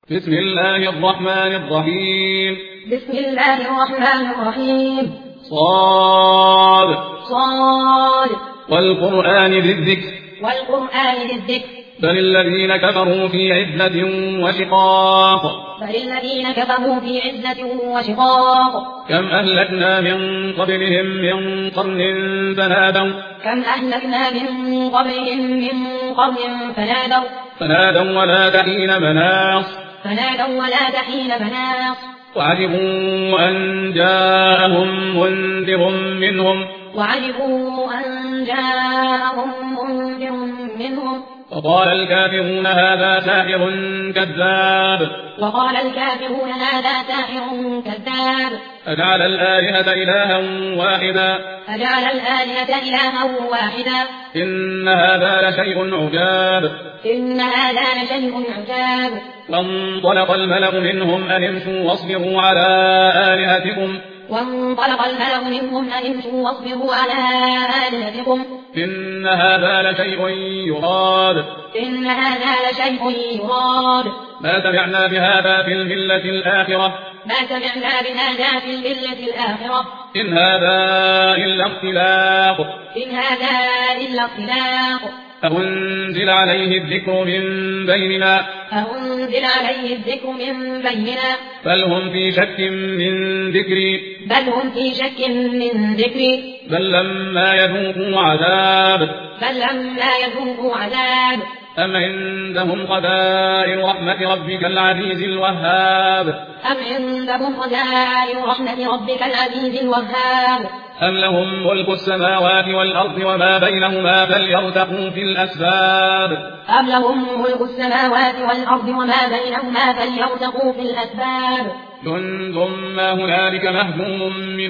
بسم الله الرحمن الرحيم. بسم الله الرحمن الرحيم. صاد. والقرآن ذي الذكر. بل الذين كفروا في عزة وشقاق. كم أهلكنا من قبلهم من قرن فنادوا ولا تحين مناص. وعجبوا أن جاءهم منذر منهم وقال الكافرون هذا ساحر كذاب. أجعل الآلهة إلها واحدا إن هذا لشيء عجاب. وانطلق الملأ منهم أن امشوا واصبروا على آلهتكم إن هذا لشيء يراد. ما سمعنا بهذا في الملة الآخرة إن هذا إلا اختلاق. أأنزل عليه الذكر من بيننا بل هم في شك من ذكري بل لما يذوقوا عذاب أم عندهم خزائن رحمة ربك العزيز الوهاب أم لهم ملك السماوات والأرض وما بينهما فليرتقوا في الأسباب جند ما هنالك مهزوم من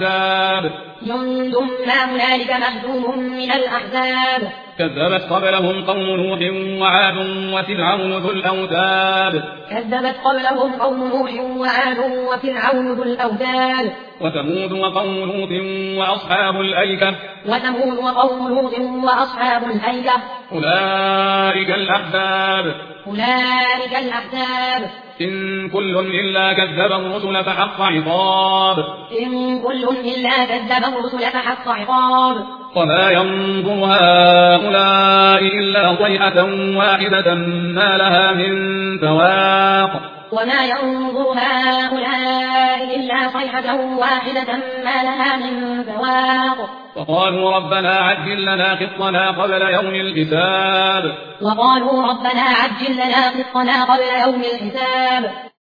الأحزاب كذبت قبلهم قوم نوح وعاد وفرعون ذو الأوتاد وثمود وقوم لوط وأصحاب الأيكة أولئك الأحزاب إن كل إلا كذب الرسل فحق عقاب وما ينظر هؤلاء إلا صيحة واحدة ما لها من فواق وقالوا ربنا عجل لنا قطنا قبل يوم الحساب